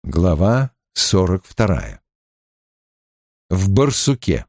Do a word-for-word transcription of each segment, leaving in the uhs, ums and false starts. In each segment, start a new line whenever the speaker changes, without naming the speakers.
Глава сорок вторая. В барсуке.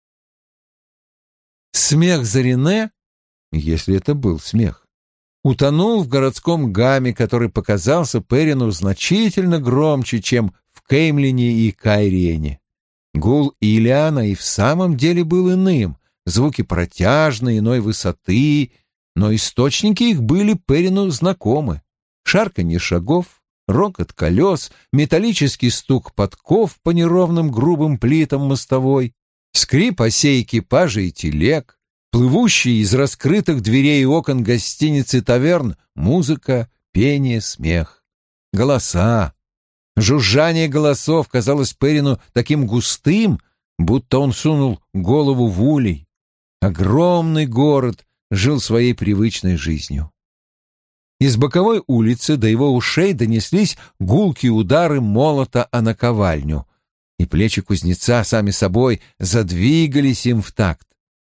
Смех Зарине, если это был смех, утонул в городском гаме, который показался Перину значительно громче, чем в Кеймлине и Кайрене. Гул Илиана и в самом деле был иным, звуки протяжные, иной высоты, но источники их были Перину знакомы. Шарканье шагов, рокот колес, металлический стук подков по неровным грубым плитам мостовой, скрип осей экипажа и телег, плывущие из раскрытых дверей и окон гостиницы таверн музыка, пение, смех, голоса. Жужжание голосов казалось Перину таким густым, будто он сунул голову в улей. Огромный город жил своей привычной жизнью. Из боковой улицы до его ушей донеслись гулкие удары молота о наковальню, и плечи кузнеца сами собой задвигались им в такт.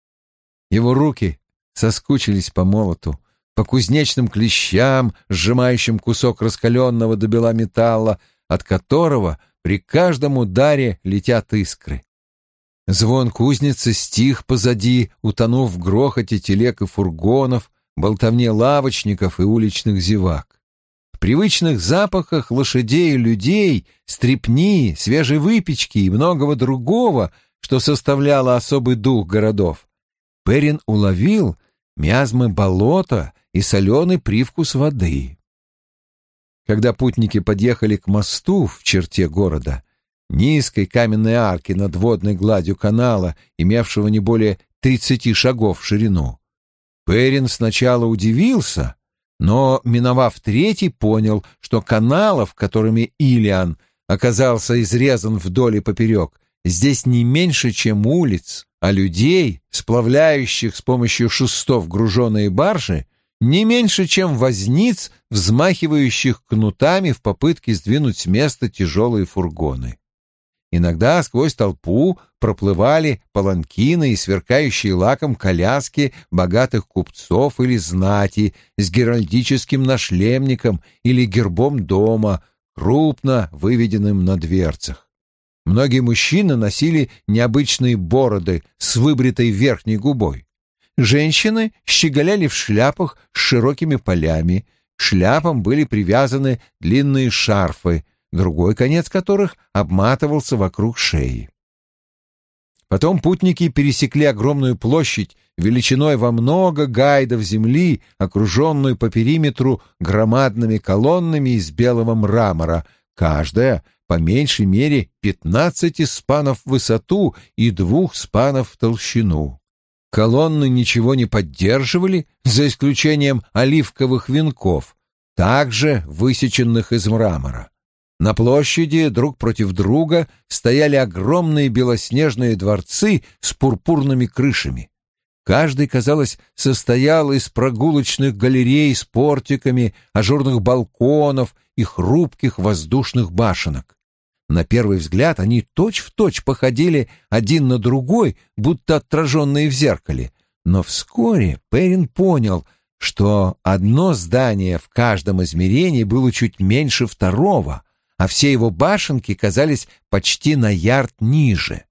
Его руки соскучились по молоту, по кузнечным клещам, сжимающим кусок раскаленного до бела металла, от которого при каждом ударе летят искры. Звон кузницы стих позади, утонув в грохоте телег и фургонов, болтовне лавочников и уличных зевак. В привычных запахах лошадей и людей, стрепни, свежей выпечки и многого другого, что составляло особый дух городов, Перин уловил миазмы болота и соленый привкус воды. Когда путники подъехали к мосту в черте города, низкой каменной арки над водной гладью канала, имевшего не более тридцати шагов в ширину, Перин сначала удивился, но, миновав третий, понял, что каналов, которыми Илиан оказался изрезан вдоль и поперек, здесь не меньше, чем улиц, а людей, сплавляющих с помощью шестов груженые баржи, не меньше, чем возниц, взмахивающих кнутами в попытке сдвинуть с места тяжелые фургоны. Иногда сквозь толпу проплывали паланкины и сверкающие лаком коляски богатых купцов или знати с геральдическим нашлемником или гербом дома, крупно выведенным на дверцах. Многие мужчины носили необычные бороды с выбритой верхней губой. Женщины щеголяли в шляпах с широкими полями, к шляпам были привязаны длинные шарфы, другой конец которых обматывался вокруг шеи. Потом путники пересекли огромную площадь величиной во много гайдов земли, окруженную по периметру громадными колоннами из белого мрамора, каждая по меньшей мере пятнадцати спанов в высоту и двух спанов в толщину. Колонны ничего не поддерживали, за исключением оливковых венков, также высеченных из мрамора. На площади друг против друга стояли огромные белоснежные дворцы с пурпурными крышами. Каждый, казалось, состоял из прогулочных галерей с портиками, ажурных балконов и хрупких воздушных башенок. На первый взгляд они точь-в-точь походили один на другой, будто отраженные в зеркале. Но вскоре Перин понял, что одно здание в каждом измерении было чуть меньше второго, а все его башенки казались почти на ярд ниже.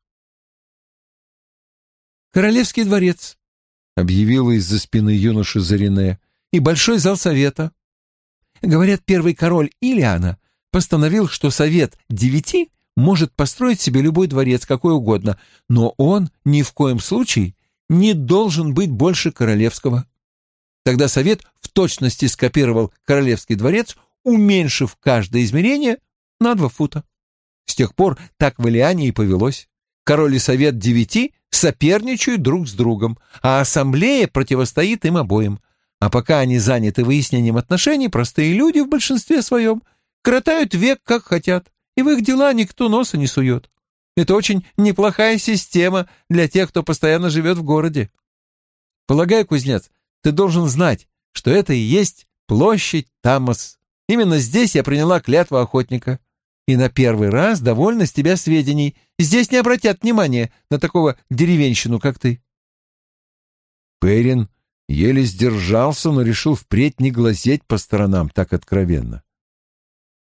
«Королевский дворец», — объявила из-за спины юноши Зарине, — «и большой зал совета. Говорят, первый король Илиана постановил, что совет девяти может построить себе любой дворец, какой угодно, но он ни в коем случае не должен быть больше королевского. Тогда совет в точности скопировал королевский дворец, уменьшив каждое измерение на два фута. С тех пор так в Илиане и повелось. Король и совет девяти соперничают друг с другом, а ассамблея противостоит им обоим. А пока они заняты выяснением отношений, простые люди в большинстве своем коротают век как хотят, и в их дела никто носа не сует. Это очень неплохая система для тех, кто постоянно живет в городе. Полагаю, кузнец, ты должен знать, что это и есть площадь Тамос. Именно здесь я приняла клятву охотника. И на первый раз довольна с тебя сведений. Здесь не обратят внимания на такого деревенщину, как ты». Перин еле сдержался, но решил впредь не глазеть по сторонам так откровенно.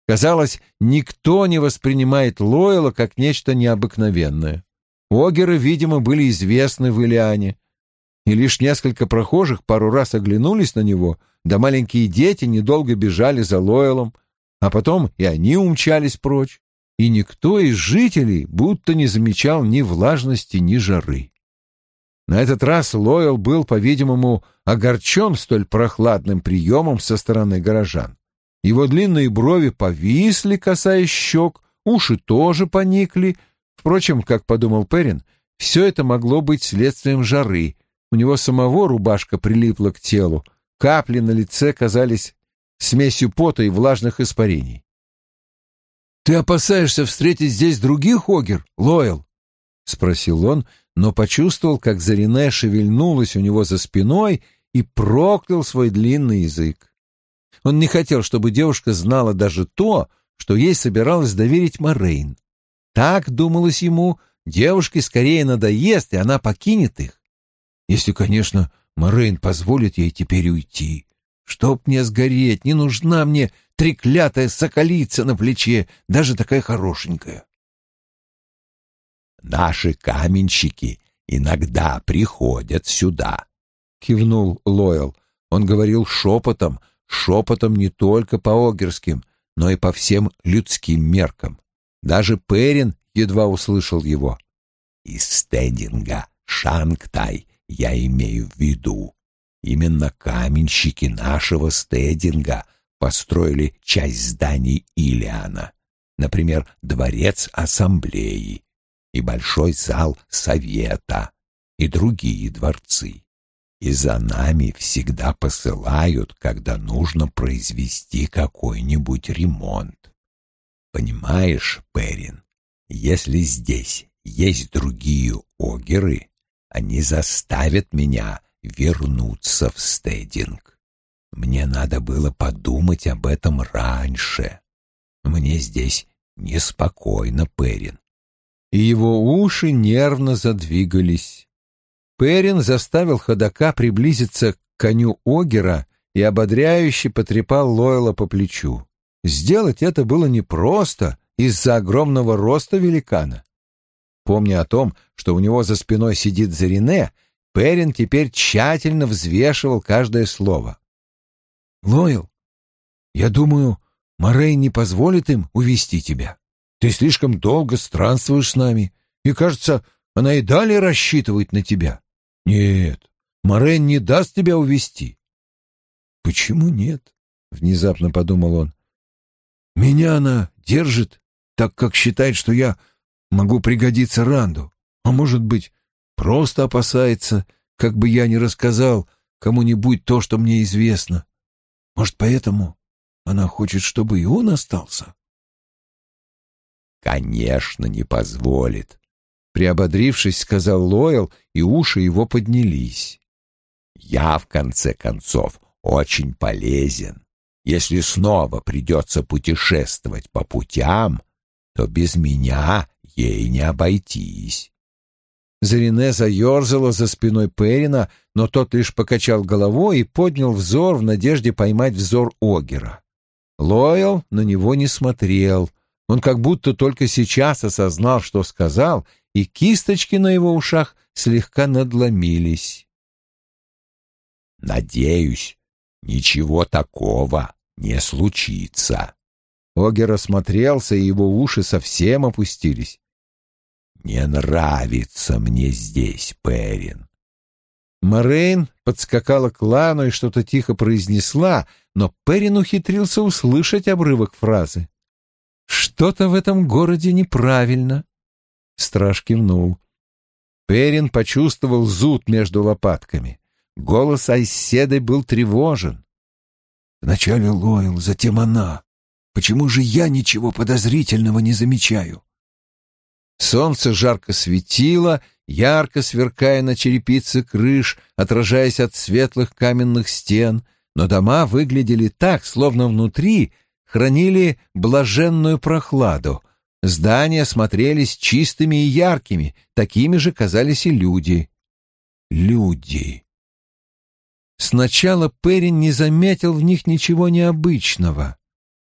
Казалось, никто не воспринимает Лойла как нечто необыкновенное. Огеры, видимо, были известны в Илиане, и лишь несколько прохожих пару раз оглянулись на него, да маленькие дети недолго бежали за Лойлом, а потом и они умчались прочь, и никто из жителей будто не замечал ни влажности, ни жары. На этот раз Лойл был, по-видимому, огорчен столь прохладным приемом со стороны горожан. Его длинные брови повисли, касаясь щек, уши тоже поникли. Впрочем, как подумал Перрин, все это могло быть следствием жары. У него самого рубашка прилипла к телу, капли на лице казались смесью пота и влажных испарений. «Ты опасаешься встретить здесь других огер, Лойл?» — спросил он, но почувствовал, как Зарине шевельнулась у него за спиной и проклял свой длинный язык. Он не хотел, чтобы девушка знала даже то, что ей собиралась доверить Морейн. Так, думалось ему, девушке скорее надоест, и она покинет их. Если, конечно, Морейн позволит ей теперь уйти. Чтоб мне сгореть, не нужна мне треклятая соколица на плече, даже такая хорошенькая.
«Наши каменщики иногда приходят сюда», — кивнул Лойл. Он говорил шепотом, шепотом не только по огерским, но и по всем людским меркам. Даже Перрин едва услышал его. «Из Стединга, Шангтай, я имею в виду. Именно каменщики нашего Стединга построили часть зданий Илиана, например, дворец ассамблеи и большой зал совета и другие дворцы. И за нами всегда посылают, когда нужно произвести какой-нибудь ремонт. Понимаешь, Перрин, если здесь есть другие огеры, они заставят меня вернуться в Стединг. Мне надо было подумать об этом раньше. Мне здесь неспокойно, Перрин».
И его уши нервно задвигались. Перрин заставил ходока приблизиться к коню огера и ободряюще потрепал Лойла по плечу. Сделать это было непросто из-за огромного роста великана. Помня о том, что у него за спиной сидит Зарине, Перрин теперь тщательно взвешивал каждое слово. «Лойл, я думаю, Морейн не позволит им увести тебя. Ты слишком долго странствуешь с нами, и, кажется, она и далее рассчитывает на тебя. Нет, Морейн не даст тебя увести». «Почему нет?» — внезапно подумал он. «Меня она держит, так как считает, что я могу пригодиться Ранду, а может быть, просто опасается, как бы я не рассказал кому-нибудь то, что мне известно. Может, поэтому она хочет, чтобы и он остался?»
«Конечно, не позволит»,
— приободрившись, сказал Лойл, и уши его поднялись.
«Я, в конце концов, очень полезен. Если снова придется путешествовать по путям, то без меня ей не обойтись».
Зарине заерзала за спиной Перрина, но тот лишь покачал головой и поднял взор в надежде поймать взор огера. Лойл на него не смотрел. Он как будто только сейчас осознал, что сказал, и кисточки на его ушах слегка надломились.
«Надеюсь, ничего такого не случится».
Огер осмотрелся, и его уши совсем опустились.
«Не нравится мне здесь, Перрин».
Морейн подскакала к Лану и что-то тихо произнесла, но Перрин ухитрился услышать обрывок фразы. «Что-то в этом городе неправильно». Страж кивнул. Перрин почувствовал зуд между лопатками. Голос Айседы был тревожен. «Вначале Лойл, затем она. Почему же я ничего подозрительного не замечаю?» Солнце жарко светило, ярко сверкая на черепице крыш, отражаясь от светлых каменных стен, но дома выглядели так, словно внутри хранили блаженную прохладу. Здания смотрелись чистыми и яркими, такими же казались и люди. Люди. Сначала Перрин не заметил в них ничего необычного.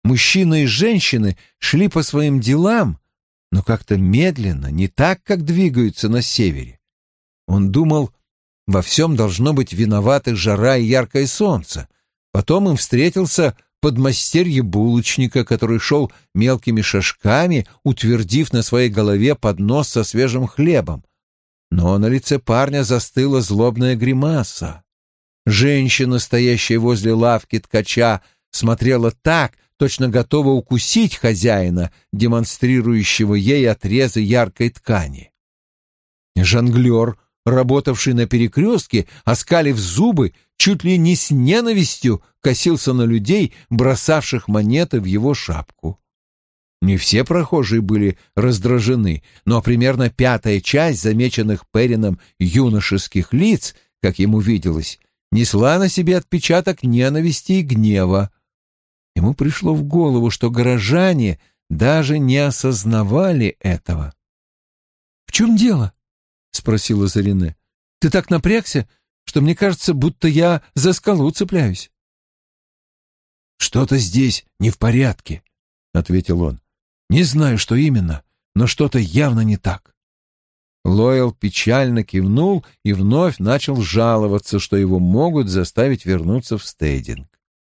Мужчины и женщины шли по своим делам, но как-то медленно, не так, как двигаются на севере. Он думал, во всем должно быть виноваты жара и яркое солнце. Потом им встретился подмастерье булочника, который шел мелкими шажками, утвердив на своей голове поднос со свежим хлебом. Но на лице парня застыла злобная гримаса. Женщина, стоящая возле лавки ткача, смотрела так, точно готова укусить хозяина, демонстрирующего ей отрезы яркой ткани. Жонглер, работавший на перекрестке, оскалив зубы, чуть ли не с ненавистью косился на людей, бросавших монеты в его шапку. Не все прохожие были раздражены, но примерно пятая часть замеченных Перрином юношеских лиц, как ему виделось, несла на себе отпечаток ненависти и гнева. Ему пришло в голову, что горожане даже не осознавали этого. «В чем дело?» — спросила Зарине. «Ты так напрягся, что мне кажется, будто я за скалу цепляюсь».
«Что-то здесь не в порядке», — ответил он. «Не знаю, что именно, но что-то явно не так».
Лоэл печально кивнул и вновь начал жаловаться, что его могут заставить вернуться в Стейдинг.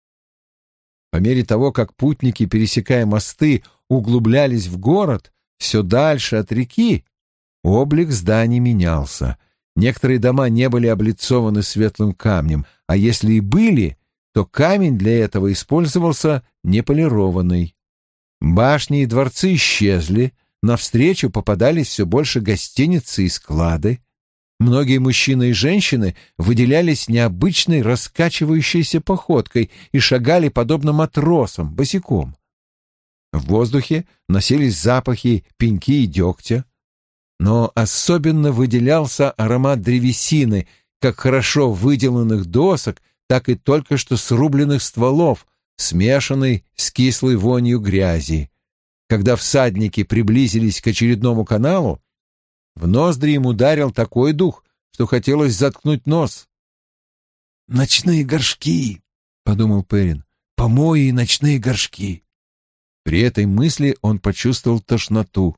По мере того, как путники, пересекая мосты, углублялись в город, все дальше от реки, облик зданий менялся. Некоторые дома не были облицованы светлым камнем, а если и были, то камень для этого использовался неполированный. Башни и дворцы исчезли, навстречу попадались все больше гостиницы и склады. Многие мужчины и женщины выделялись необычной раскачивающейся походкой и шагали подобно матросам, босиком. В воздухе носились запахи пеньки и дегтя, но особенно выделялся аромат древесины, как хорошо выделанных досок, так и только что срубленных стволов, смешанный с кислой вонью грязи. Когда всадники приблизились к очередному каналу, в ноздри им ударил такой дух, что хотелось заткнуть нос.
«Ночные горшки», — подумал Перрин, — «помои и ночные горшки».
При этой мысли он почувствовал тошноту.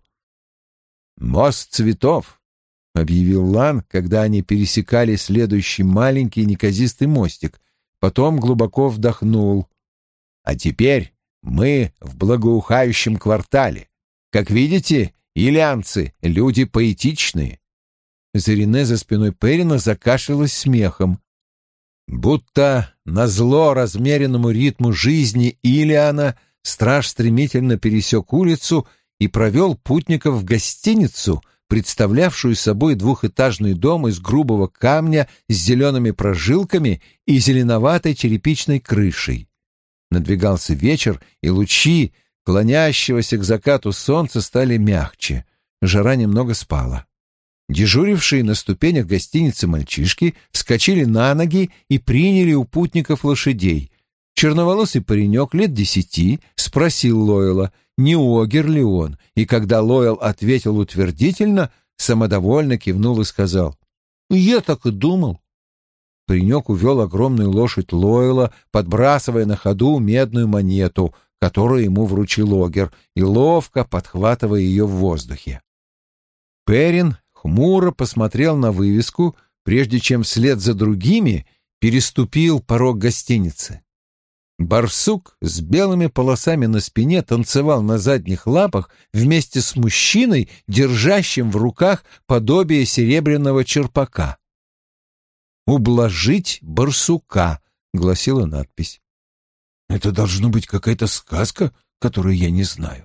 «Мост цветов», — объявил Лан, когда они пересекали следующий маленький неказистый мостик, потом глубоко вдохнул. «А теперь мы в благоухающем квартале. Как видите, илианцы — люди поэтичные». Зарине за спиной Перрина закашлялась смехом. Будто назло размеренному ритму жизни Илиана страж стремительно пересек улицу и провел путников в гостиницу, представлявшую собой двухэтажный дом из грубого камня с зелеными прожилками и зеленоватой черепичной крышей. Надвигался вечер, и лучи клонящегося к закату солнца стали мягче. Жара немного спала. Дежурившие на ступенях гостиницы мальчишки вскочили на ноги и приняли у путников лошадей. Черноволосый паренек лет десяти спросил Лойла, не огер ли он, и когда Лойл ответил утвердительно, самодовольно кивнул и сказал: «Я так и думал». Паренек увел огромную лошадь Лойла, подбрасывая на ходу медную монету, которую ему вручил огер, и ловко подхватывая ее в воздухе. Перрин хмуро посмотрел на вывеску, прежде чем вслед за другими переступил порог гостиницы. Барсук с белыми полосами на спине танцевал на задних лапах вместе с мужчиной, держащим в руках подобие серебряного черпака. «Ублажить барсука», — гласила надпись.
«Это должно быть какая-то сказка, которую я не знаю».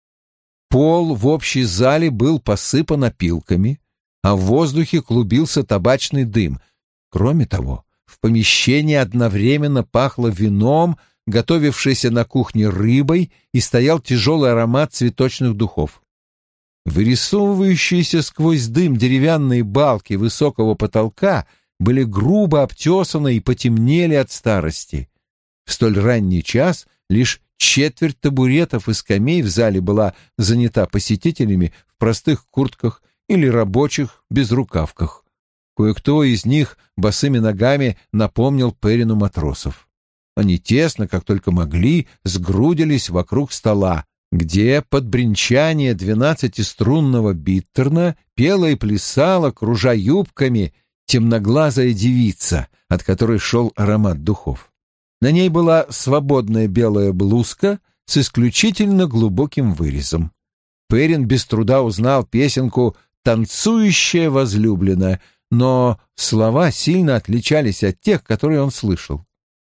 Пол в общей зале был посыпан опилками, а в воздухе клубился табачный дым. Кроме того, в помещении одновременно пахло вином, готовившейся на кухне рыбой, и стоял тяжелый аромат цветочных духов. Вырисовывающиеся сквозь дым деревянные балки высокого потолка были грубо обтесаны и потемнели от старости. В столь ранний час лишь четверть табуретов и скамей в зале была занята посетителями в простых куртках или рабочих безрукавках. Кое-кто из них босыми ногами напомнил Перрину матросов. Они тесно, как только могли, сгрудились вокруг стола, где под бренчание двенадцатиструнного биттерна пела и плясала, кружа юбками, темноглазая девица, от которой шел аромат духов. На ней была свободная белая блузка с исключительно глубоким вырезом. Перрин без труда узнал песенку «Танцующая возлюбленная», но слова сильно отличались от тех, которые он слышал.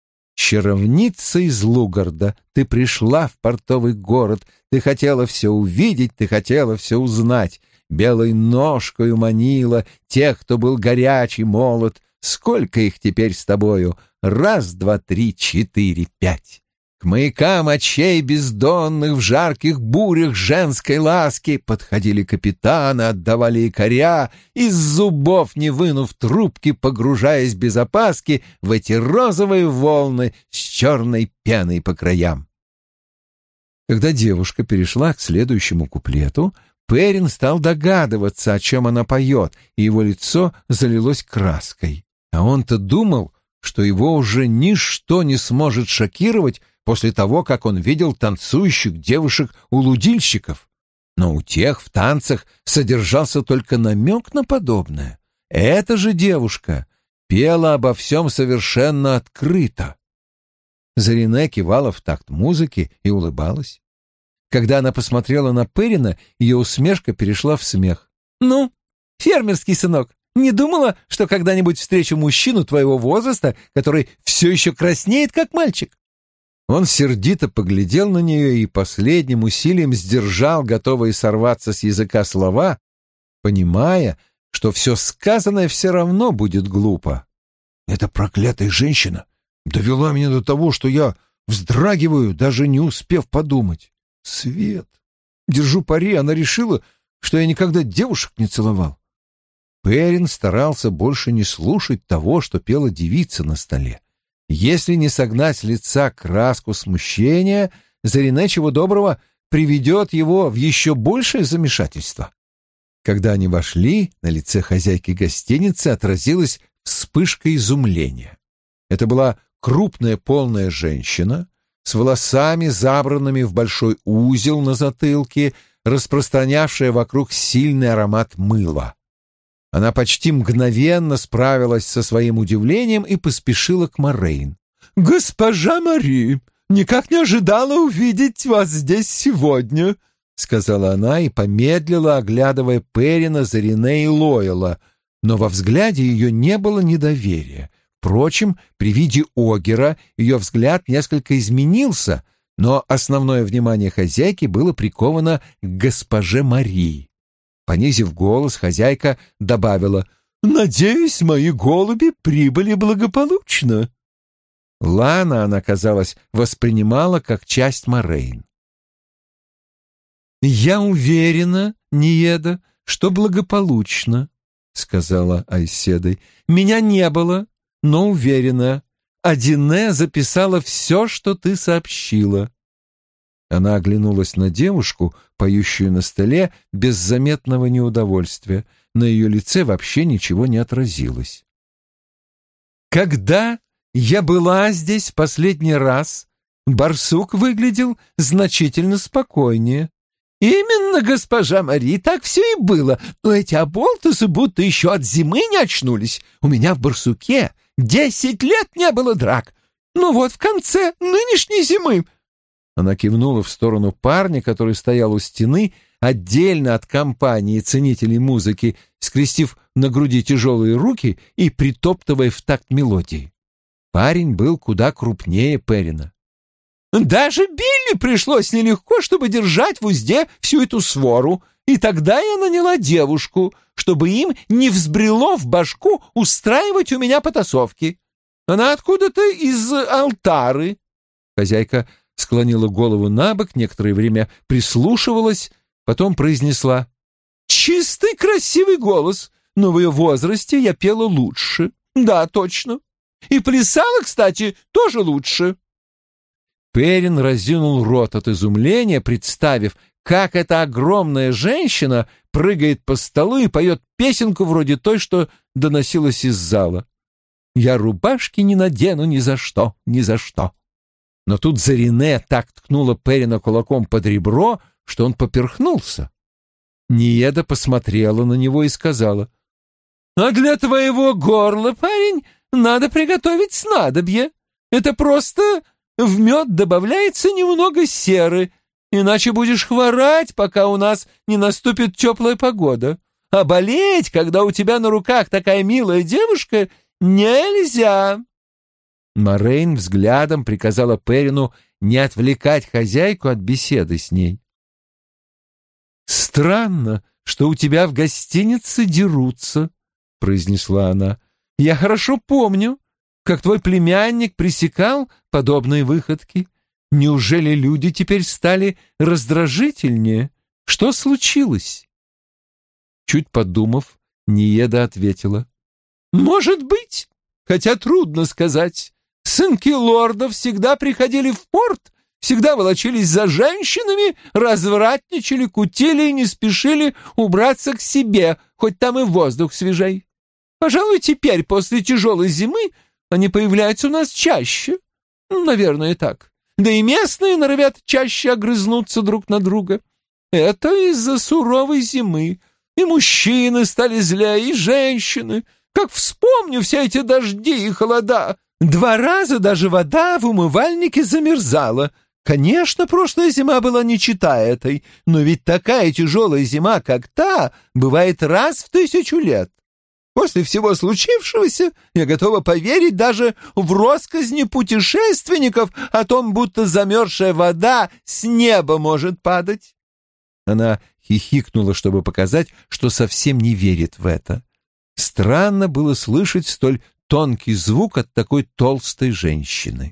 «Чаровница из Лугарда, ты пришла в портовый город, ты хотела все увидеть, ты хотела все узнать, белой ножкою манила тех, кто был горячий, молод, сколько их теперь с тобою, раз, два, три, четыре, пять». К маякам очей бездонных в жарких бурях женской ласки подходили капитаны, отдавали якоря, из зубов не вынув трубки, погружаясь без опаски в эти розовые волны с черной пеной по краям. Когда девушка перешла к следующему куплету, Перрин стал догадываться, о чем она поет, и его лицо залилось краской. А он-то думал, что его уже ничто не сможет шокировать после того, как он видел танцующих девушек у лудильщиков. Но у тех в танцах содержался только намек на подобное. Эта же девушка пела обо всем совершенно открыто. Зарине кивала в такт музыки и улыбалась. Когда она посмотрела на Перрина, ее усмешка перешла в смех. «Ну, фермерский сынок, не думала, что когда-нибудь встречу мужчину твоего возраста, который все еще краснеет, как мальчик?» Он сердито поглядел на нее и последним усилием сдержал готовые сорваться с языка слова, понимая, что все сказанное все равно будет глупо. «Эта проклятая женщина довела меня до того, что я вздрагиваю, даже не успев подумать. Свет! Держу пари, она решила, что я никогда девушек не целовал». Перрин старался больше не слушать того, что пела девица на столе. Если не согнать с лица краску смущения, Зарине, чего доброго, приведет его в еще большее замешательство. Когда они вошли, на лице хозяйки гостиницы отразилась вспышка изумления. Это была крупная полная женщина с волосами, забранными в большой узел на затылке, распространявшая вокруг сильный аромат мыла. Она почти мгновенно справилась со своим удивлением и поспешила к Морейн. «Госпожа Мари, никак не ожидала увидеть вас здесь сегодня», — сказала она и помедлила, оглядывая Перрина, Зарине и Лойла, но во взгляде ее не было недоверия. Впрочем, при виде Огера ее взгляд несколько изменился, но основное внимание хозяйки было приковано к госпоже Мари. Понизив голос, хозяйка добавила: «Надеюсь, мои голуби прибыли благополучно». Лана она, казалось, воспринимала как часть Морейн. «Я уверена, Ниеда, что благополучно», — сказала Айседой. «Меня не было, но уверена. Адине записала все, что ты сообщила». Она оглянулась на девушку, поющую на столе, без заметного неудовольствия. На ее лице вообще ничего не отразилось. «Когда я была здесь в последний раз, барсук выглядел значительно спокойнее». «Именно, госпожа Мари, так все и было, но эти оболтусы будто еще от зимы не очнулись. У меня в барсуке десять лет не было драк. Ну вот в конце нынешней зимы...» Она кивнула в сторону парня, который стоял у стены, отдельно от компании ценителей музыки, скрестив на груди тяжелые руки и притоптывая в такт мелодии. Парень был куда крупнее Перрина. «Даже Билли пришлось нелегко, чтобы держать в узде всю эту свору, и тогда я наняла девушку, чтобы им не взбрело в башку устраивать у меня потасовки. Она откуда-то из Алтары». Хозяйка склонила голову набок, некоторое время прислушивалась, потом произнесла: «Чистый красивый голос, но в ее возрасте я пела лучше. Да, точно. И плясала, кстати, тоже лучше». Перрин разинул рот от изумления, представив, как эта огромная женщина прыгает по столу и поет песенку вроде той, что доносилась из зала. Я рубашки не надену ни за что, ни за что». Но тут Зарине так ткнула Перина кулаком под ребро, что он поперхнулся. Ниеда посмотрела на него и сказала: «А для твоего горла, парень, надо приготовить снадобье. Это просто в мед добавляется немного серы, иначе будешь хворать, пока у нас не наступит теплая погода. А болеть, когда у тебя на руках такая милая девушка, нельзя». Морейн взглядом приказала Перину не отвлекать хозяйку от беседы с ней. «Странно, что у тебя в гостинице дерутся», — произнесла она. «Я хорошо помню, как твой племянник пресекал подобные выходки. Неужели люди теперь стали раздражительнее? Что случилось?» Чуть подумав, Ниеда ответила: «Может быть, хотя трудно сказать. Сынки лордов всегда приходили в порт, всегда волочились за женщинами, развратничали, кутили и не спешили убраться к себе, хоть там и воздух свежей. Пожалуй, теперь, после тяжелой зимы, они появляются у нас чаще. Наверное, так. Да и местные норовят чаще огрызнуться друг на друга. Это из-за суровой зимы. И мужчины стали злее, и женщины. Как вспомню все эти дожди и холода. Два раза даже вода в умывальнике замерзала. Конечно, прошлая зима была не чета этой, но ведь такая тяжелая зима, как та, бывает раз в тысячу лет. После всего случившегося я готова поверить даже в россказни путешественников о том, будто замерзшая вода с неба может падать». Она хихикнула, чтобы показать, что совсем не верит в это. Странно было слышать столь тонкий звук от такой толстой женщины.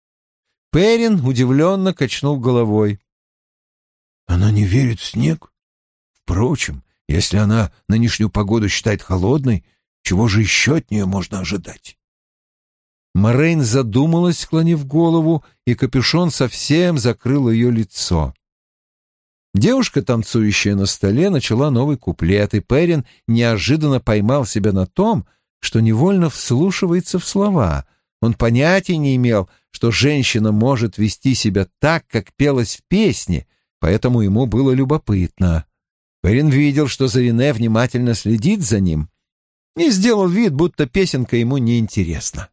Перин удивленно качнул головой. «Она не верит в снег? Впрочем, если она нынешнюю погоду считает холодной, чего же еще от нее можно ожидать?» Морейн задумалась, склонив голову, и капюшон совсем закрыл ее лицо. Девушка, танцующая на столе, начала новый куплет, и Перин неожиданно поймал себя на том, что невольно вслушивается в слова. Он понятия не имел, что женщина может вести себя так, как пелось в песне, поэтому ему было любопытно. Перин видел, что Зарине внимательно следит за ним, и сделал вид, будто песенка ему неинтересна.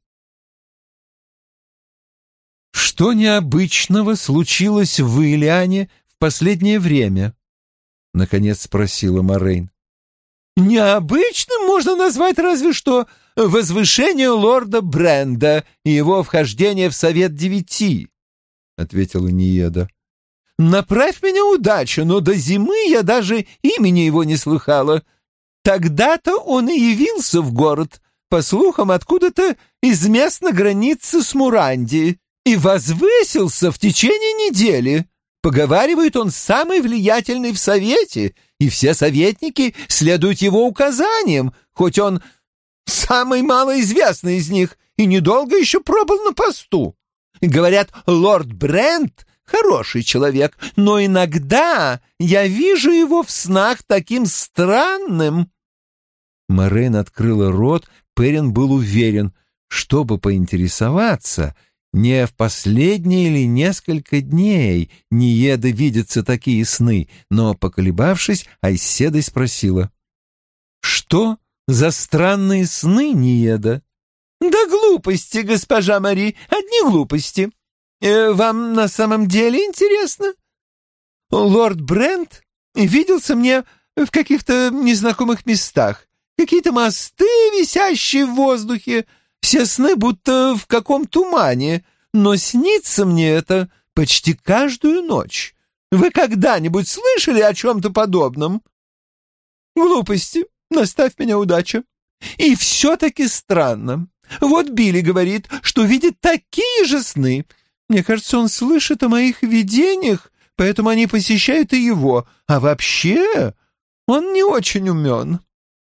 «Что необычного случилось в Ильяне в последнее время?» — наконец спросила Морейн. «Необычным можно назвать разве что возвышение лорда Бренда и его вхождение в Совет Девяти», — ответила Ниеда. «Направь меня удача, но до зимы я даже имени его не слыхала. Тогда-то он и явился в город, по слухам, откуда-то из мест на границе с Мурандией, и возвысился в течение недели. Поговаривают, он самый влиятельный в совете, и все советники следуют его указаниям, хоть он самый малоизвестный из них и недолго еще пробыл на посту. Говорят, лорд Брент хороший человек, но иногда я вижу его в снах таким странным». Морейн открыла рот, Перин был уверен, чтобы поинтересоваться, не в последние ли несколько дней Ниеда видятся такие сны, но, поколебавшись, Айседой спросила: «Что за странные сны, Ниеда?» «Да глупости, госпожа Мари, одни глупости. Э, вам на самом деле интересно? Лорд Брент виделся мне в каких-то незнакомых местах, какие-то мосты, висящие в воздухе, все сны будто в каком тумане, но снится мне это почти каждую ночь. Вы когда-нибудь слышали о чем-то подобном?» «Глупости, наставь меня удача. И все-таки странно. Вот Билли говорит, что видит такие же сны. Мне кажется, он слышит о моих видениях, поэтому они посещают и его. А вообще, он не очень умен».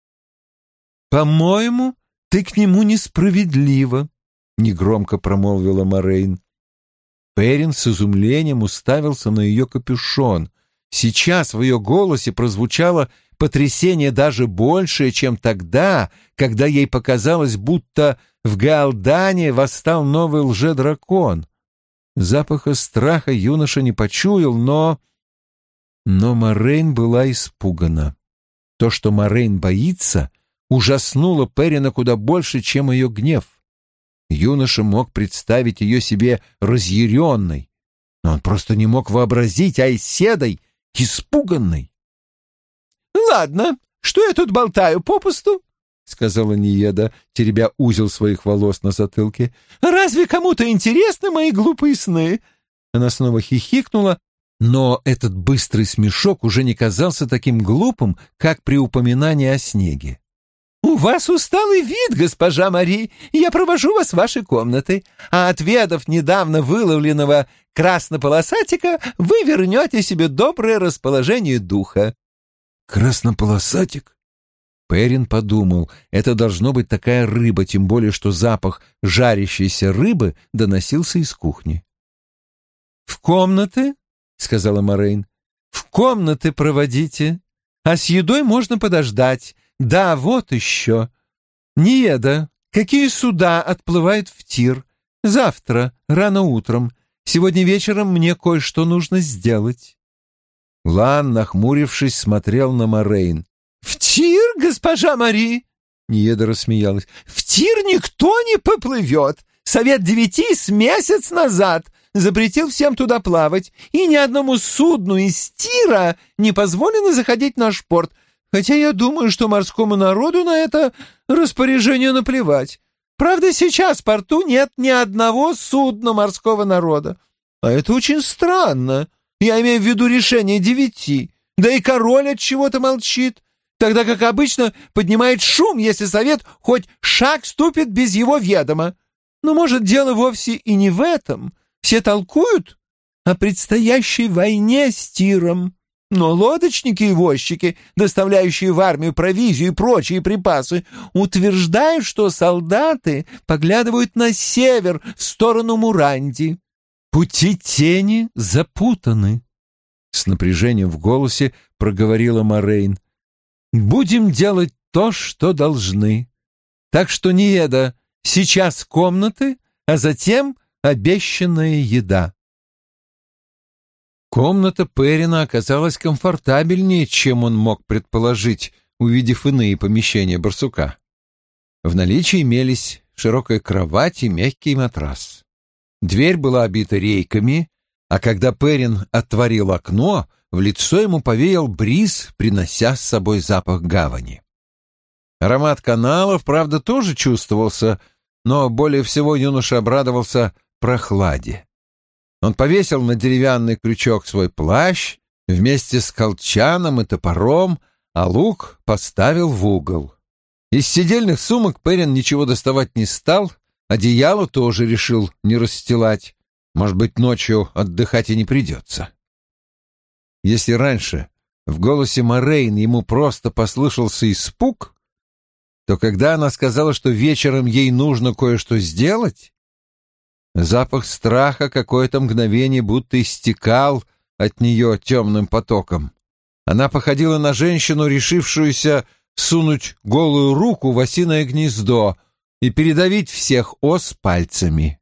«По-моему, ты к нему несправедлива», — негромко промолвила Морейн. Перин с изумлением уставился на ее капюшон. Сейчас в ее голосе прозвучало потрясение даже большее, чем тогда, когда ей показалось, будто в Гаалдане восстал новый лжедракон. Запаха страха юноша не почуял, но... Но Морейн была испугана. То, что Морейн боится, ужаснуло Перрина куда больше, чем ее гнев. Юноша мог представить ее себе разъяренной, но он просто не мог вообразить Айседой испуганной.
«Ладно, что я тут болтаю попусту?» — сказала Ниеда, теребя узел своих волос на затылке. «Разве кому-то интересны мои глупые сны?» Она снова хихикнула, но этот быстрый смешок уже не казался таким глупым, как при упоминании о снеге. «У вас усталый вид, госпожа Мари, я провожу вас в ваши комнаты, а отведав недавно выловленного краснополосатика, вы вернете себе доброе расположение духа».
«Краснополосатик?» Перрин подумал, это должно быть такая рыба, тем более что запах жарящейся рыбы доносился из кухни.
«В комнаты?» — сказала Морейн. «В комнаты проводите, а с едой можно подождать. Да, вот еще. Ниеда, какие суда отплывают в Тир? Завтра, рано утром. Сегодня вечером мне кое-что нужно сделать».
Лан, нахмурившись, смотрел на Морейн.
«В Тир, госпожа Мари?» Ниеда рассмеялась. «В Тир никто не поплывет. Совет девяти с месяц назад запретил всем туда плавать, и ни одному судну из Тира не позволено заходить в наш порт, хотя я думаю, что морскому народу на это распоряжение наплевать. Правда, сейчас в порту нет ни одного судна морского народа. А это очень странно. Я имею в виду решение девяти. Да и король от чего-то молчит, тогда как обычно поднимает шум, если совет хоть шаг ступит без его ведома. Но, может, дело вовсе и не в этом. Все толкуют о предстоящей войне с Тиром. Но лодочники и возчики, доставляющие в армию провизию и прочие припасы, утверждают, что солдаты поглядывают на север, в сторону Муранди. Пути тени запутаны. С напряжением в голосе проговорила Морейн. Будем делать то, что должны. Так что, Ниеда, сейчас комнаты, а затем обещанная еда. Комната Перрина оказалась комфортабельнее, чем он мог предположить, увидев иные помещения барсука. В наличии имелись широкая кровать и мягкий матрас. Дверь была обита рейками, а когда Перрин отворил окно, в лицо ему повеял бриз, принося с собой запах гавани. Аромат каналов, правда, тоже чувствовался, но более всего юноша обрадовался прохладе. Он повесил на деревянный крючок свой плащ вместе с колчаном и топором, а лук поставил в угол. Из седельных сумок Перрин ничего доставать не стал, одеяло тоже решил не расстилать. Может быть, ночью отдыхать и не придется. Если раньше в голосе Морейн ему просто послышался испуг, то когда она сказала, что вечером ей нужно кое-что сделать, запах страха какое-то мгновение будто истекал от нее темным потоком. Она походила на женщину, решившуюся сунуть голую руку в осиное гнездо и передавить всех ос пальцами.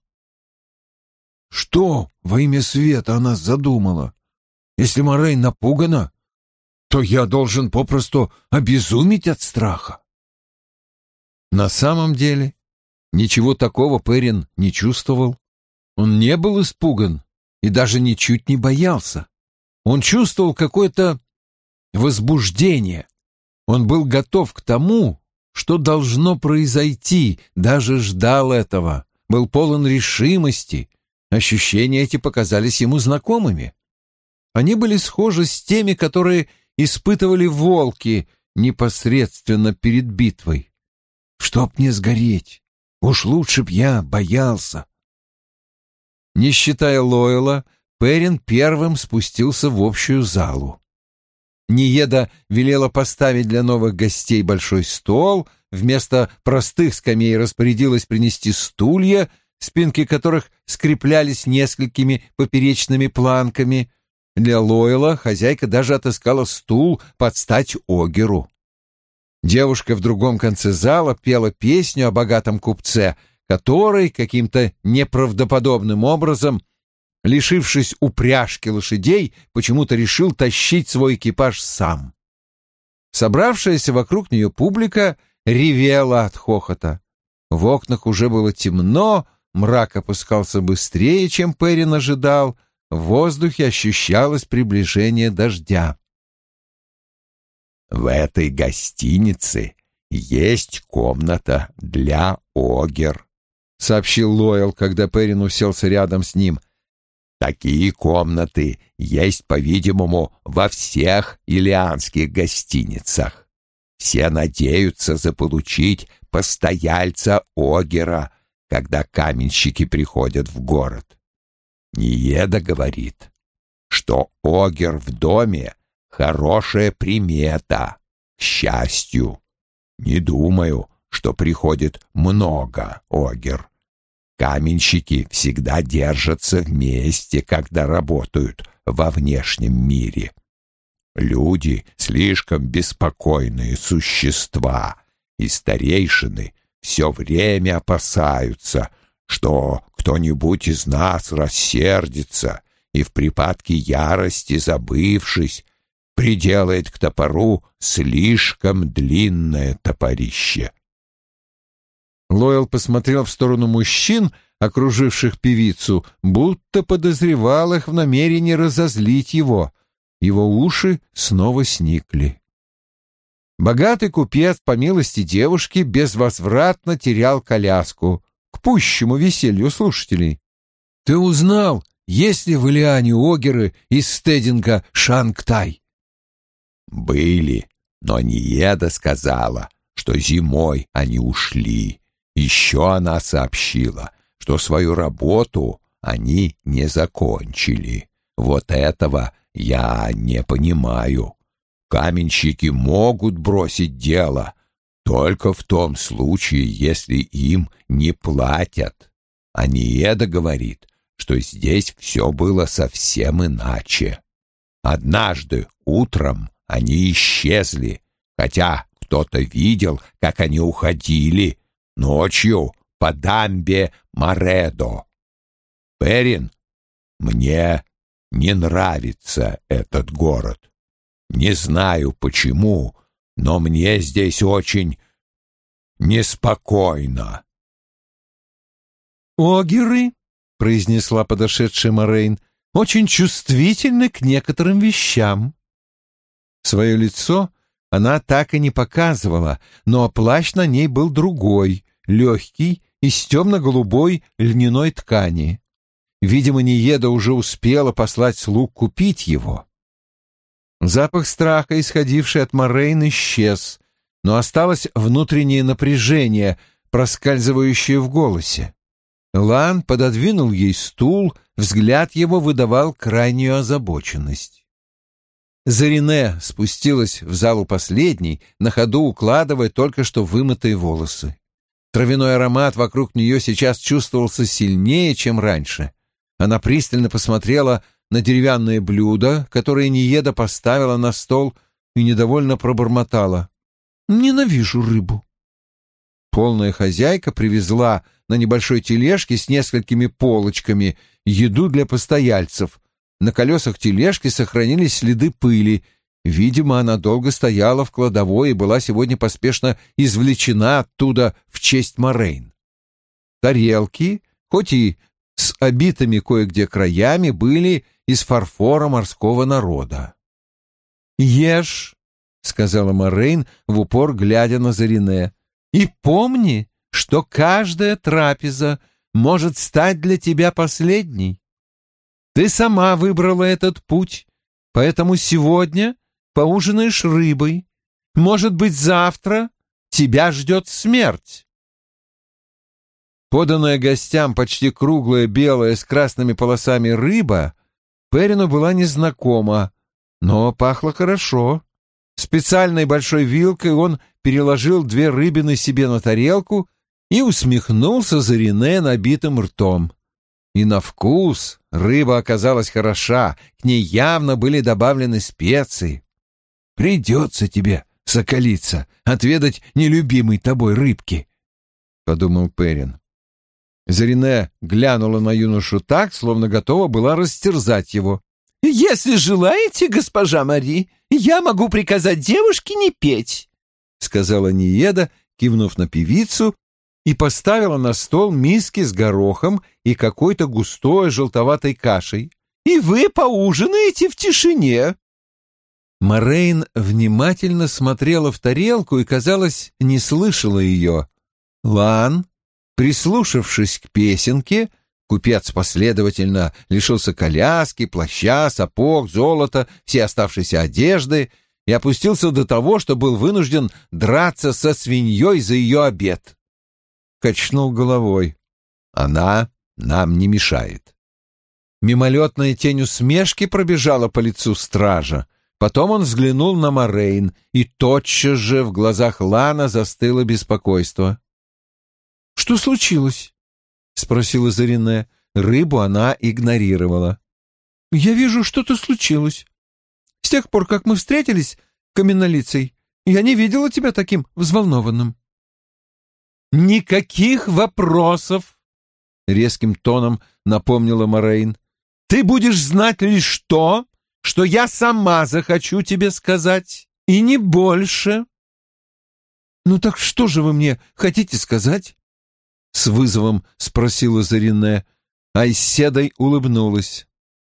Что во имя света она задумала? Если Морейн напугана, то я должен попросту обезуметь от страха. На самом деле ничего такого Перрин не чувствовал. Он не был испуган и даже ничуть не боялся. Он чувствовал какое-то возбуждение. Он был готов к тому, что должно произойти, даже ждал этого, был полон решимости. Ощущения эти показались ему знакомыми. Они были схожи с теми, которые испытывали волки непосредственно перед битвой. Чтоб не сгореть, уж лучше б я боялся. Не считая Лойла, Перрин первым спустился в общую залу. Ниеда велела поставить для новых гостей большой стол, вместо простых скамей распорядилась принести стулья, спинки которых скреплялись несколькими поперечными планками. Для Лойла хозяйка даже отыскала стул под стать Огеру. Девушка в другом конце зала пела песню о богатом купце, который каким-то неправдоподобным образом, лишившись упряжки лошадей, почему-то решил тащить свой экипаж сам. Собравшаяся вокруг нее публика ревела от хохота. В окнах уже было темно, мрак опускался быстрее, чем Перрин ожидал, в воздухе ощущалось приближение дождя.
«В этой гостинице есть комната для Огер», — сообщил Лойл, когда Перрин уселся рядом с ним. «Такие комнаты есть, по-видимому, во всех илианских гостиницах. Все надеются заполучить постояльца Огера, когда каменщики приходят в город. Ниеда говорит, что Огер в доме — хорошая примета, к счастью. Не думаю, что приходит много Огер. Каменщики всегда держатся вместе, когда работают во внешнем мире. Люди слишком беспокойные существа, и старейшины все время опасаются, что кто-нибудь из нас рассердится и в припадке ярости, забывшись, приделает к топору слишком длинное топорище.
Лойл посмотрел в сторону мужчин, окруживших певицу, будто подозревал их в намерении разозлить его. Его уши снова сникли. Богатый купец, по милости девушки, безвозвратно терял коляску, к пущему веселью слушателей. «Ты узнал, есть ли в Илиане Огеры из стединга Шангтай?»
«Были, но Ниеда сказала, что зимой они ушли. Еще она сообщила, что свою работу они не закончили. Вот этого я не понимаю. Каменщики могут бросить дело только в том случае, если им не платят. А Ниеда говорит, что здесь все было совсем иначе. Однажды утром они исчезли, хотя кто-то видел, как они уходили ночью по дамбе Моредо. Перрин, мне не нравится этот город. Не знаю почему, но мне здесь очень неспокойно».
«Огеры», — произнесла подошедшая Морейн, — «очень чувствительны к некоторым вещам». Свое лицо она так и не показывала, но плащ на ней был другой, легкий, из темно-голубой льняной ткани. Видимо, Ниеда уже успела послать слуг купить его. Запах страха, исходивший от Морейн, исчез, но осталось внутреннее напряжение, проскальзывающее в голосе. Лан пододвинул ей стул, взгляд его выдавал крайнюю озабоченность. Зарине спустилась в залу последней, на ходу укладывая только что вымытые волосы. Травяной аромат вокруг нее сейчас чувствовался сильнее, чем раньше. Она пристально посмотрела на деревянное блюдо, которое Ниеда поставила на стол, и недовольно пробормотала: «Ненавижу рыбу». Полная хозяйка привезла на небольшой тележке с несколькими полочками еду для постояльцев. На колесах тележки сохранились следы пыли. Видимо, она долго стояла в кладовой и была сегодня поспешно извлечена оттуда в честь Морейн. Тарелки, хоть и с обитыми кое-где краями, были из фарфора морского народа. «Ешь», — сказала Морейн, в упор глядя на Зарине, — «и помни, что каждая трапеза может стать для тебя последней. Ты сама выбрала этот путь, поэтому сегодня поужинаешь рыбой. Может быть, завтра тебя ждет смерть». Поданная гостям почти круглая белая с красными полосами рыба Перрину была незнакома, но пахло хорошо. Специальной большой вилкой он переложил две рыбины себе на тарелку и усмехнулся Зарине набитым ртом. И на вкус Рыба оказалась хороша, к ней явно были добавлены специи. «Придется тебе, соколица, отведать нелюбимой тобой рыбки», — подумал Перин. Зарине глянула на юношу так, словно готова была растерзать его.
«Если желаете, госпожа Мари, я могу приказать девушке не петь», — сказала Ниеда, кивнув на певицу, и поставила на стол миски с горохом и какой-то густой желтоватой кашей. «И вы поужинаете в тишине». Морейн внимательно смотрела в тарелку и, казалось, не слышала ее. Лан, прислушавшись к песенке, купец последовательно лишился коляски, плаща, сапог, золота, всей оставшейся одежды и опустился до того, что был вынужден драться со свиньей за ее обед. Качнул головой. «Она нам не мешает». Мимолетная тень усмешки пробежала по лицу стража. Потом он взглянул на Морейн, и тотчас же в глазах Лана застыло беспокойство. «Что случилось?» — спросила Зарине. Рыбу она игнорировала. «Я вижу, что-то случилось. С тех пор, как мы встретились, каменнолицей, я не видела тебя таким взволнованным». «Никаких вопросов!» — резким тоном напомнила Морейн. «Ты будешь знать лишь то, что я сама захочу тебе сказать, и не больше». «Ну так что же вы мне хотите сказать?» — с вызовом спросила Зарине. Айседой улыбнулась.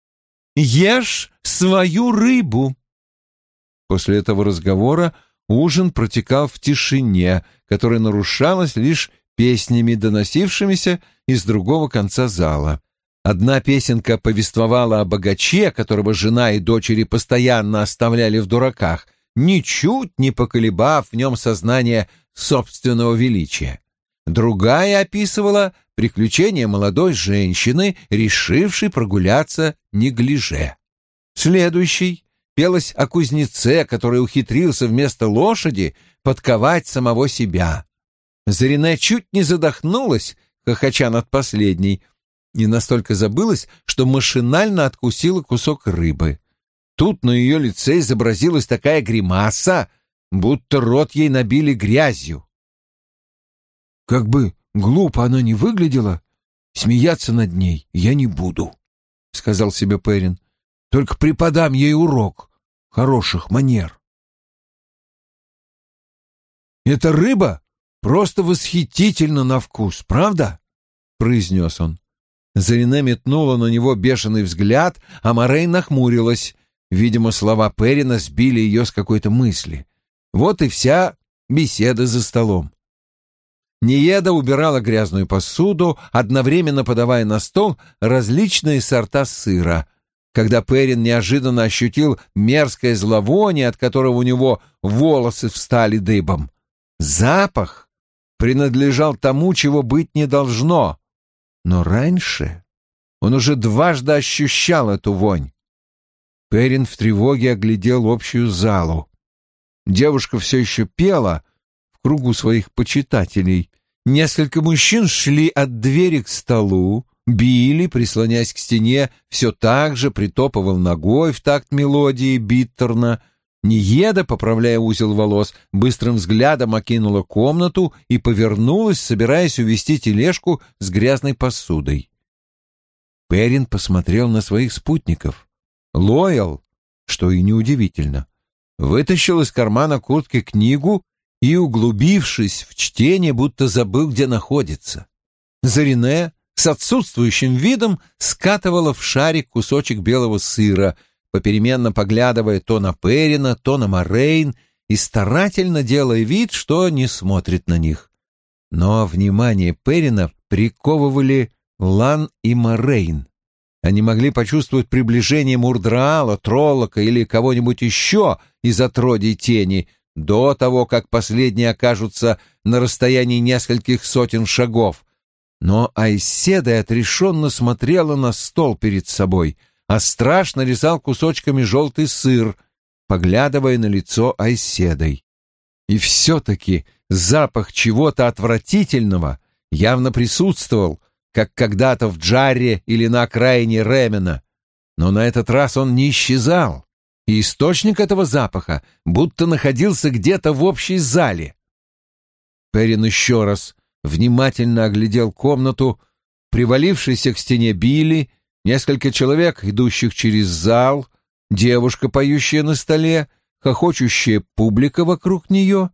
«Ешь свою рыбу». После этого разговора ужин протекал в тишине, которая нарушалась лишь песнями, доносившимися из другого конца зала. Одна песенка повествовала о богаче, которого жена и дочери постоянно оставляли в дураках, ничуть не поколебав в нем сознание собственного величия. Другая описывала приключения молодой женщины, решившей прогуляться неглиже. Следующий пелось о кузнеце, который ухитрился вместо лошади подковать самого себя. Зарине чуть не задохнулась, хохоча над последней, и настолько забылась, что машинально откусила кусок рыбы. Тут на ее лице изобразилась такая гримаса, будто рот ей набили грязью. «Как бы глупо она ни выглядела, смеяться над ней я не буду», — сказал себе Перин. «Только преподам ей урок хороших манер». «Эта рыба просто восхитительна на вкус, правда?» — произнес он. Зарине метнула на него бешеный взгляд, а Морейн нахмурилась. Видимо, слова Перина сбили ее с какой-то мысли. Вот и вся беседа за столом. Ниеда убирала грязную посуду, одновременно подавая на стол различные сорта сыра. Когда Перин неожиданно ощутил мерзкое зловоние, от которого у него волосы встали дыбом. Запах принадлежал тому, чего быть не должно. Но раньше он уже дважды ощущал эту вонь. Перин в тревоге оглядел общую залу. Девушка все еще пела в кругу своих почитателей. Несколько мужчин шли от двери к столу. Билли, прислонясь к стене, все так же притопывал ногой в такт мелодии Биттерна. Ниеда, поправляя узел волос, быстрым взглядом окинула комнату и повернулась, собираясь увести тележку с грязной посудой. Перин посмотрел на своих спутников. Лоэл, что и неудивительно, вытащил из кармана куртки книгу и, углубившись в чтение, будто забыл, где находится. Зарине с отсутствующим видом скатывала в шарик кусочек белого сыра, попеременно поглядывая то на Перина, то на Морейн и старательно делая вид, что не смотрит на них. Но внимание Перина приковывали Лан и Морейн. Они могли почувствовать приближение Мурдраала, Троллока или кого-нибудь еще из отродий тени до того, как последние окажутся на расстоянии нескольких сотен шагов. Но Айседа отрешенно смотрела на стол перед собой, а страж нарезал кусочками желтый сыр, поглядывая на лицо Айседой. И все-таки запах чего-то отвратительного явно присутствовал,
как когда-то в Джарре или на окраине Ремена. Но на этот раз он не исчезал, и источник этого запаха будто находился где-то в общей зале. Перрин еще раз внимательно оглядел комнату, привалившийся к стене Билли, несколько человек, идущих через зал, девушка, поющая на столе, хохочущая публика вокруг нее.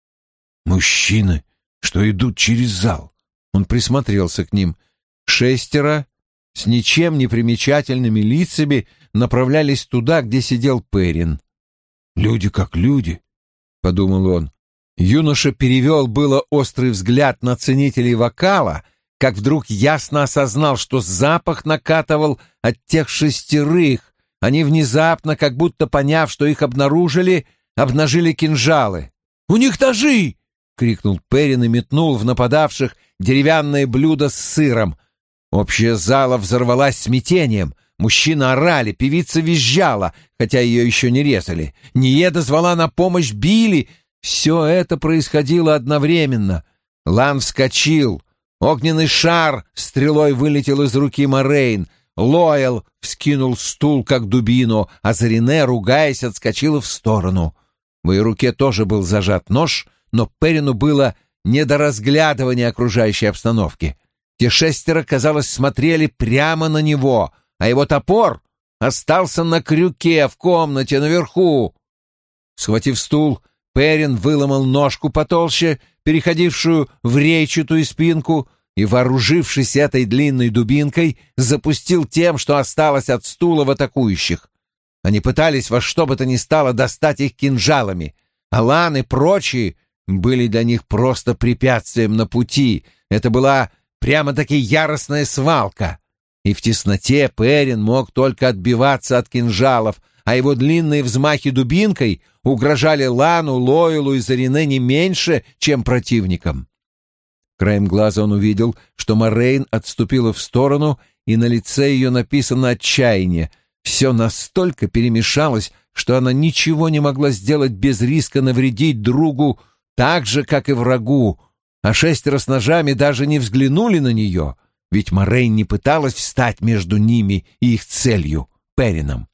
Мужчины, что идут через зал. Он присмотрелся к ним. Шестеро с ничем не примечательными лицами направлялись туда, где сидел Перрин. «Люди как люди», — подумал он. Юноша перевел было острый взгляд на ценителей вокала, как вдруг ясно осознал, что запах накатывал от тех шестерых. Они внезапно, как будто поняв, что их обнаружили, обнажили кинжалы. «У них ножи!» — крикнул Перрин и метнул в нападавших деревянное блюдо с сыром. Общая зала взорвалась смятением. Мужчины орали, певица визжала, хотя ее еще не резали. Ниеда звала на помощь Билли. Все это происходило одновременно. Лан вскочил. Огненный шар стрелой вылетел из руки Морейн. Лоэл вскинул стул, как дубину, а Зарине, ругаясь, отскочила в сторону. В ее руке тоже был зажат нож, но Перрину было не до разглядывания окружающей обстановки. Те шестеро, казалось, смотрели прямо на него, а его топор остался на крюке в комнате наверху. Схватив стул, Перрин выломал ножку потолще, переходившую в рейчатую спинку, и, вооружившись этой длинной дубинкой, запустил тем, что осталось от стула, в атакующих. Они пытались во что бы то ни стало достать их кинжалами. Алан и прочие были для них просто препятствием на пути. Это была прямо-таки яростная свалка. И в тесноте Перрин мог только отбиваться от кинжалов, а его длинные взмахи дубинкой угрожали Лану, Лойлу и Зарине не меньше, чем противникам. Краем глаза он увидел, что Морейн отступила в сторону, и на лице ее написано отчаяние. Все настолько перемешалось, что она ничего не могла сделать без риска навредить другу так же, как и врагу, а шестеро с ножами даже не взглянули на нее, ведь Морейн не пыталась встать между ними и их целью — Перрином.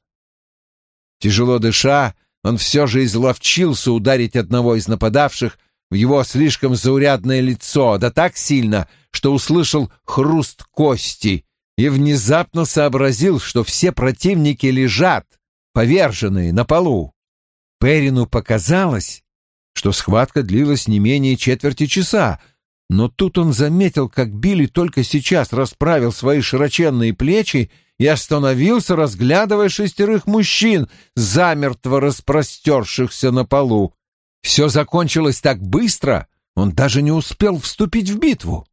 Тяжело дыша, он все же изловчился ударить одного из нападавших в его слишком заурядное лицо, да так сильно, что услышал хруст кости и внезапно сообразил, что все противники лежат, поверженные на полу. Перрину показалось, что схватка длилась не менее четверти часа, но тут он заметил, как Билли только сейчас расправил свои широченные плечи и остановился, разглядывая шестерых мужчин, замертво распростершихся на полу. Все закончилось так быстро, он даже не успел вступить в битву.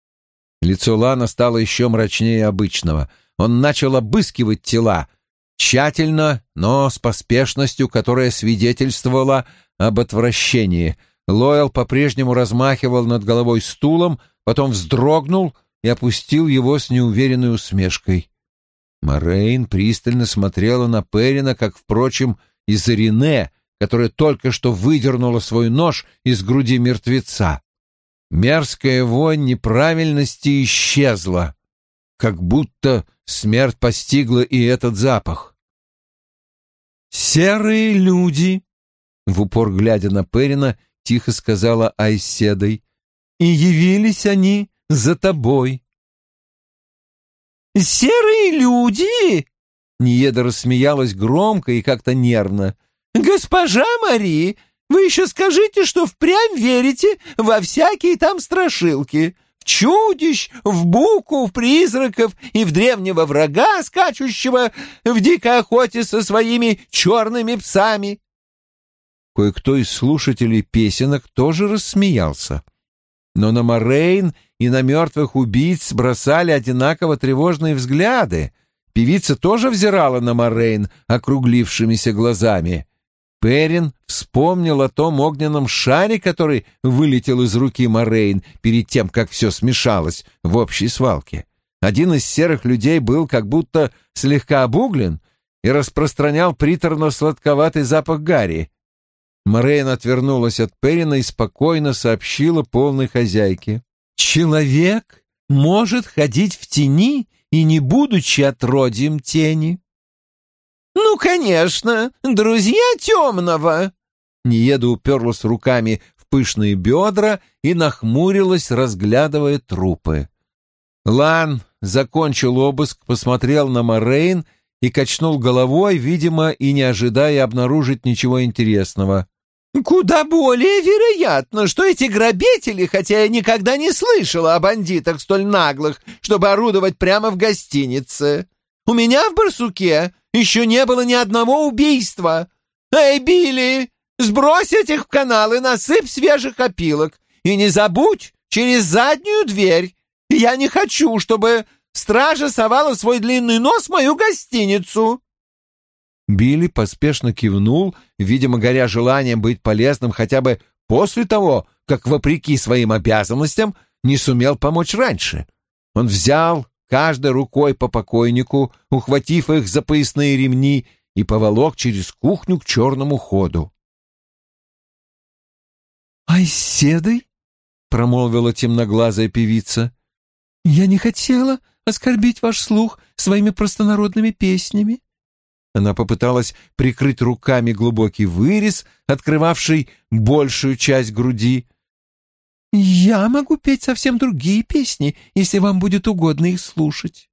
Лицо Лана стало еще мрачнее обычного. Он начал обыскивать тела, тщательно, но с поспешностью, которая свидетельствовала об отвращении. Лоэл по-прежнему размахивал над головой стулом, потом вздрогнул и опустил его с неуверенной усмешкой. Морейн пристально смотрела на Перрина, как, впрочем, и Зарине, которая только что выдернула свой нож из груди мертвеца. Мерзкая вонь неправильности исчезла, как будто смерть постигла и этот запах. «Серые люди», — в упор глядя на Перрина, тихо сказала Айседой, — «и явились они за тобой». «Серые люди?» — Ниеда рассмеялась громко и как-то нервно. «Госпожа Мари, вы еще скажите, что впрямь верите во всякие там страшилки, в чудищ, в буку, в призраков и в древнего врага, скачущего в дикой охоте со своими черными псами». Кое-кто из слушателей песенок тоже рассмеялся. Но на Морейн и на мертвых убийц бросали одинаково тревожные взгляды. Певица тоже взирала на Морейн округлившимися глазами. Перрин вспомнил о том огненном шаре, который вылетел из руки Морейн перед тем, как все смешалось в общей свалке. Один из серых людей был как будто слегка обуглен и распространял приторно-сладковатый запах гари. Морейн отвернулась от Перрина и спокойно сообщила полной хозяйке. «Человек
может ходить в тени и не будучи отродьем тени. «Ну, конечно, друзья темного!» Ниеда уперлась руками в пышные бедра и нахмурилась, разглядывая трупы. Лан закончил обыск, посмотрел на Морейн и качнул головой, видимо, и не ожидая обнаружить ничего интересного. «Куда более вероятно, что эти грабители, хотя я никогда не слышала о бандитах столь наглых, чтобы орудовать прямо в гостинице. У меня в Барсуке еще не было ни одного убийства. Эй, Билли, сбрось этих в канал и насыпь свежих опилок. И не забудь через заднюю дверь. Я не хочу, чтобы стража совала свой длинный нос в мою гостиницу». Билли поспешно кивнул, видимо, горя желанием быть полезным хотя бы после того, как, вопреки своим обязанностям, не сумел помочь раньше. Он взял каждой рукой по покойнику, ухватив их за поясные ремни, и поволок через кухню к черному ходу. «Айседой?» — промолвила темноглазая певица. «Я не хотела оскорбить ваш слух своими простонародными песнями». Она попыталась прикрыть руками глубокий вырез, открывавший большую часть груди. «Я могу петь совсем другие песни, если вам будет угодно их слушать».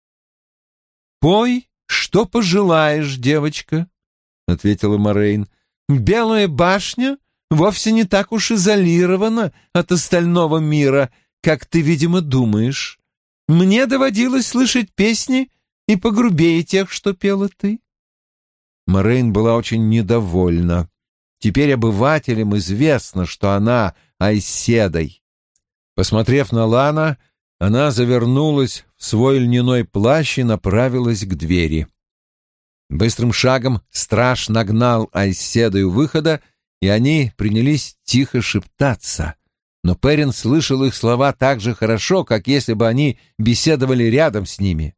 «Пой, что пожелаешь, девочка», — ответила Морейн. «Белая башня вовсе не так уж изолирована от остального мира, как ты, видимо, думаешь. Мне доводилось слышать песни и погрубее тех, что пела ты». Морейн была очень недовольна. Теперь обывателям известно, что она Айседой. Посмотрев на Лана, она завернулась в свой льняной плащ и направилась к двери. Быстрым шагом страж нагнал Айседой у выхода, и они принялись тихо шептаться. Но Перин слышал их слова так же хорошо, как если бы они беседовали рядом с ними.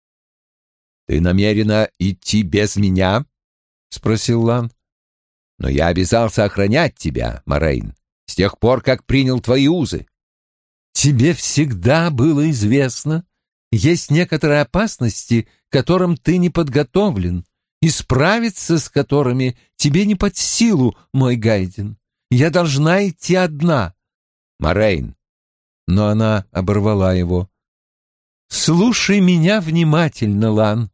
«Ты намерена идти без меня?» — спросил Лан. «Но я обязался охранять тебя, Морейн, с тех пор, как принял твои узы». «Тебе всегда было известно. Есть некоторые опасности, к которым ты не подготовлен, и справиться с которыми тебе не под силу, мой Гайден. Я должна идти одна». «Морейн». Но она оборвала его. «Слушай меня внимательно, Лан.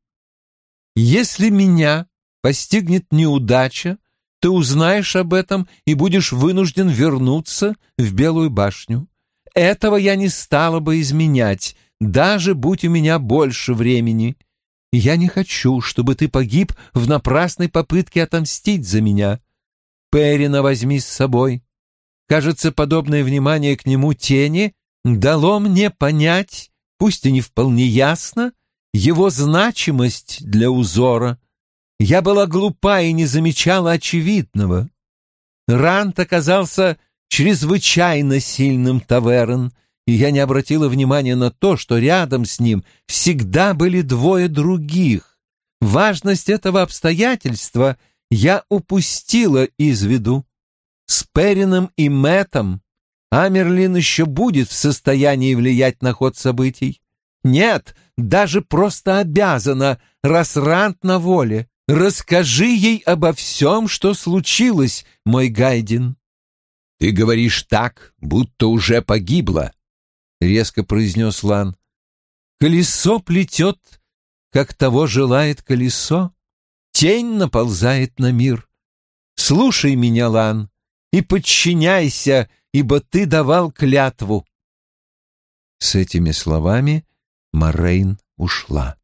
Если меня постигнет неудача, ты узнаешь об этом и будешь вынужден вернуться в Белую башню. Этого я не стала бы изменять, даже будь у меня больше времени. Я не хочу, чтобы ты погиб в напрасной попытке отомстить за меня. Перина возьми с собой. Кажется, подобное внимание к нему тени дало мне понять, пусть и не вполне ясно, его значимость для узора. Я была глупа и не замечала очевидного. Рант оказался чрезвычайно сильным таверн, и я не обратила внимания на то, что рядом с ним всегда были двое других. Важность этого обстоятельства я упустила из виду. С Перином и Мэттом Амерлин еще будет в состоянии влиять на ход событий. Нет, даже просто обязана, раз Рант на воле. Расскажи ей обо всем, что случилось, мой Гайден». «Ты говоришь так, будто уже погибла», — резко произнес Лан. «Колесо плетет, как того желает колесо. Тень наползает на мир. Слушай меня, Лан, и подчиняйся, ибо ты давал клятву». С этими словами Морейн ушла.